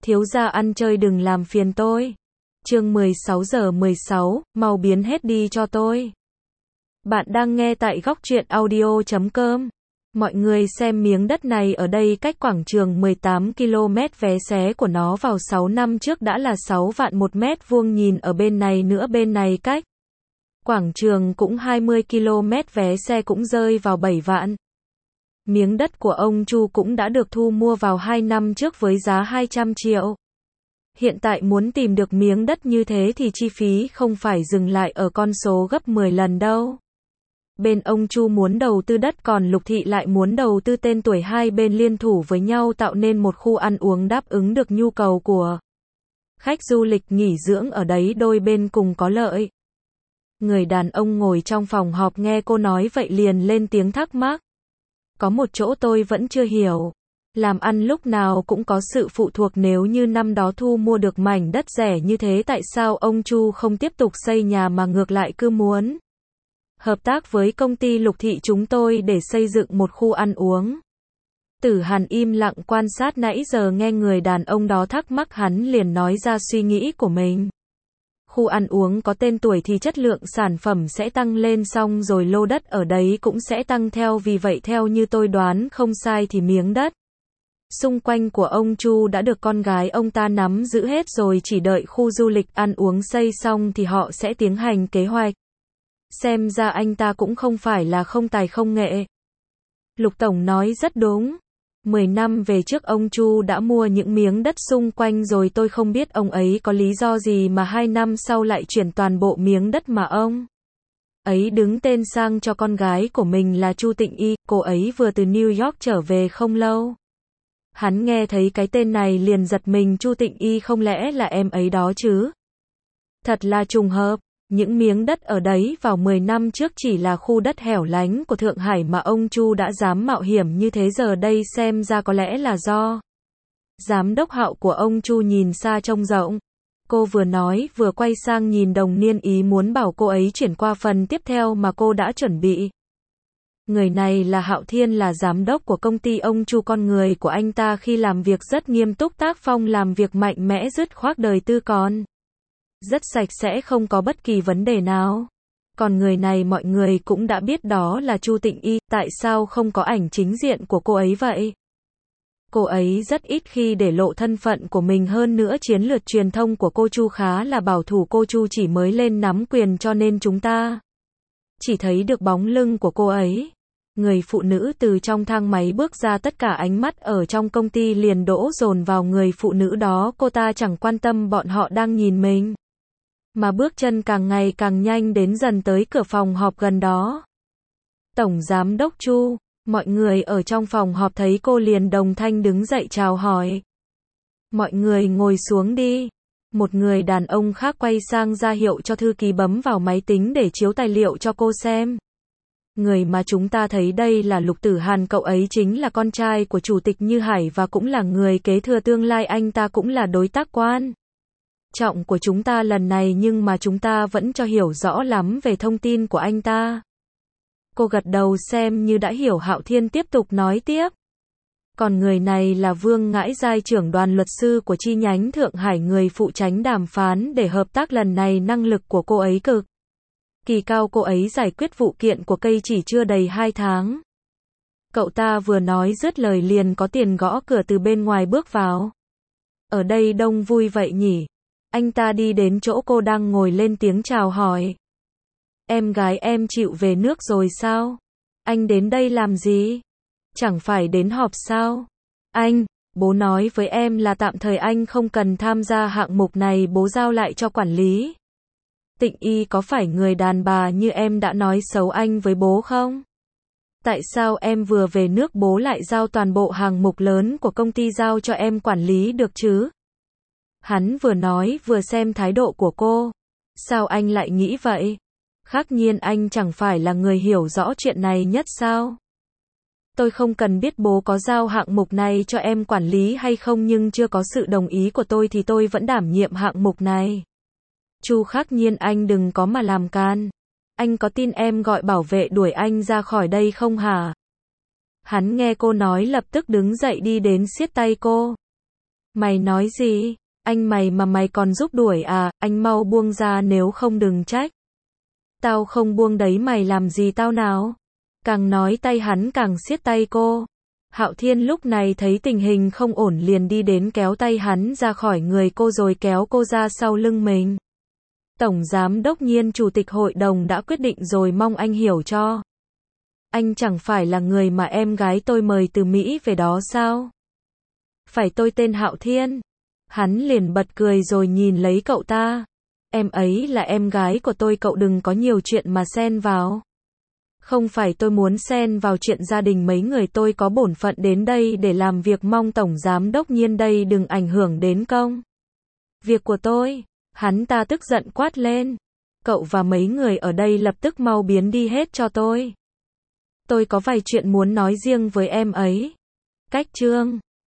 Thiếu gia ăn chơi đừng làm phiền tôi. Chương 16:16, mau biến hết đi cho tôi. Bạn đang nghe tại góc truyện audio.com. Mọi người xem miếng đất này ở đây cách quảng trường 18 km, vé xé của nó vào 6 năm trước đã là 6 vạn một mét vuông, nhìn ở bên này nữa, bên này cách quảng trường cũng 20 km, vé xe cũng rơi vào 7 vạn. Miếng đất của ông Chu cũng đã được thu mua vào 2 năm trước với giá 200 triệu. Hiện tại muốn tìm được miếng đất như thế thì chi phí không phải dừng lại ở con số gấp 10 lần đâu. Bên ông Chu muốn đầu tư đất, còn Lục Thị lại muốn đầu tư tên tuổi, hai bên liên thủ với nhau tạo nên một khu ăn uống đáp ứng được nhu cầu của khách du lịch nghỉ dưỡng ở đấy, đôi bên cùng có lợi. Người đàn ông ngồi trong phòng họp nghe cô nói vậy liền lên tiếng thắc mắc. Có một chỗ tôi vẫn chưa hiểu. Làm ăn lúc nào cũng có sự phụ thuộc, nếu như năm đó thu mua được mảnh đất rẻ như thế, tại sao ông Chu không tiếp tục xây nhà mà ngược lại cứ muốn hợp tác với công ty Lục Thị chúng tôi để xây dựng một khu ăn uống? Tử Hàn im lặng quan sát nãy giờ, nghe người đàn ông đó thắc mắc hắn liền nói ra suy nghĩ của mình. Khu ăn uống có tên tuổi thì chất lượng sản phẩm sẽ tăng lên, xong rồi lô đất ở đấy cũng sẽ tăng theo, vì vậy theo như tôi đoán không sai thì miếng đất xung quanh của ông Chu đã được con gái ông ta nắm giữ hết rồi, chỉ đợi khu du lịch ăn uống xây xong thì họ sẽ tiến hành kế hoạch. Xem ra anh ta cũng không phải là không tài không nghệ. Lục Tổng nói rất đúng. 10 năm về trước ông Chu đã mua những miếng đất xung quanh rồi, tôi không biết ông ấy có lý do gì mà 2 năm sau lại chuyển toàn bộ miếng đất mà ông ấy đứng tên sang cho con gái của mình là Chu Tịnh Y, cô ấy vừa từ New York trở về không lâu. Hắn nghe thấy cái tên này liền giật mình, Chu Tịnh Y không lẽ là em ấy đó chứ? Thật là trùng hợp. Những miếng đất ở đấy vào 10 năm trước chỉ là khu đất hẻo lánh của Thượng Hải mà ông Chu đã dám mạo hiểm như thế, giờ đây xem ra có lẽ là do giám đốc Hạo của ông Chu nhìn xa trông rộng. Cô vừa nói vừa quay sang nhìn Đồng Niên, ý muốn bảo cô ấy chuyển qua phần tiếp theo mà cô đã chuẩn bị. Người này là Hạo Thiên, là giám đốc của công ty ông Chu. Con người của anh ta khi làm việc rất nghiêm túc, tác phong làm việc mạnh mẽ, dứt khoát, đời tư còn rất sạch sẽ, không có bất kỳ vấn đề nào. Còn người này mọi người cũng đã biết, đó là Chu Tịnh Y. Tại sao không có ảnh chính diện của cô ấy vậy? Cô ấy rất ít khi để lộ thân phận của mình, hơn nữa chiến lược truyền thông của cô Chu khá là bảo thủ. Cô Chu chỉ mới lên nắm quyền cho nên chúng ta chỉ thấy được bóng lưng của cô ấy. Người phụ nữ từ trong thang máy bước ra, tất cả ánh mắt ở trong công ty liền đổ dồn vào người phụ nữ đó. Cô ta chẳng quan tâm bọn họ đang nhìn mình, mà bước chân càng ngày càng nhanh, đến dần tới cửa phòng họp gần đó. Tổng giám đốc Chu. Mọi người ở trong phòng họp thấy cô liền đồng thanh đứng dậy chào hỏi. Mọi người ngồi xuống đi. Một người đàn ông khác quay sang ra hiệu cho thư ký bấm vào máy tính để chiếu tài liệu cho cô xem. Người mà chúng ta thấy đây là Lục Tử Hàn, cậu ấy chính là con trai của Chủ tịch Như Hải và cũng là người kế thừa tương lai, anh ta cũng là đối tác quan trọng của chúng ta lần này, nhưng mà chúng ta vẫn chưa hiểu rõ lắm về thông tin của anh ta. Cô gật đầu xem như đã hiểu. Hạo Thiên tiếp tục nói tiếp. Còn người này là Vương Ngãi Giai, trưởng đoàn luật sư của chi nhánh Thượng Hải, người phụ trách đàm phán để hợp tác lần này. Năng lực của cô ấy cực kỳ cao, cô ấy giải quyết vụ kiện của cây chỉ chưa đầy 2 tháng. Cậu ta vừa nói dứt lời liền có tiền gõ cửa từ bên ngoài bước vào. Ở đây đông vui vậy nhỉ? Anh ta đi đến chỗ cô đang ngồi lên tiếng chào hỏi. Em gái em chịu về nước rồi sao? Anh đến đây làm gì? Chẳng phải đến họp sao? Anh, bố nói với em là tạm thời anh không cần tham gia hạng mục này, bố giao lại cho quản lý. Tịnh Y có phải người đàn bà như em đã nói xấu anh với bố không? Tại sao em vừa về nước bố lại giao toàn bộ hàng mục lớn của công ty giao cho em quản lý được chứ? Hắn vừa nói vừa xem thái độ của cô. Sao anh lại nghĩ vậy? Khắc nhiên anh chẳng phải là người hiểu rõ chuyện này nhất sao? Tôi không cần biết bố có giao hạng mục này cho em quản lý hay không, nhưng chưa có sự đồng ý của tôi thì tôi vẫn đảm nhiệm hạng mục này. Chu Khắc Nhiên, anh đừng có mà làm can. Anh có tin em gọi bảo vệ đuổi anh ra khỏi đây không hả? Hắn nghe cô nói lập tức đứng dậy đi đến siết tay cô. Mày nói gì? Anh mày mà mày còn giúp đuổi à, anh mau buông ra nếu không đừng trách. Tao không buông đấy, mày làm gì tao nào? Càng nói tay hắn càng siết tay cô. Hạo Thiên lúc này thấy tình hình không ổn liền đi đến kéo tay hắn ra khỏi người cô rồi kéo cô ra sau lưng mình. Tổng Giám đốc Nhiên, Chủ tịch Hội đồng đã quyết định rồi, mong anh hiểu cho. Anh chẳng phải là người mà em gái tôi mời từ Mỹ về đó sao? Phải, tôi tên Hạo Thiên. Hắn liền bật cười rồi nhìn lấy cậu ta. Em ấy là em gái của tôi, cậu đừng có nhiều chuyện mà xen vào. Không phải tôi muốn xen vào chuyện gia đình mấy người, tôi có bổn phận đến đây để làm việc, mong Tổng Giám đốc Nhiên đây đừng ảnh hưởng đến công việc của tôi. Hắn ta tức giận quát lên. Cậu và mấy người ở đây lập tức mau biến đi hết cho tôi. Tôi có vài chuyện muốn nói riêng với em ấy. Cách chương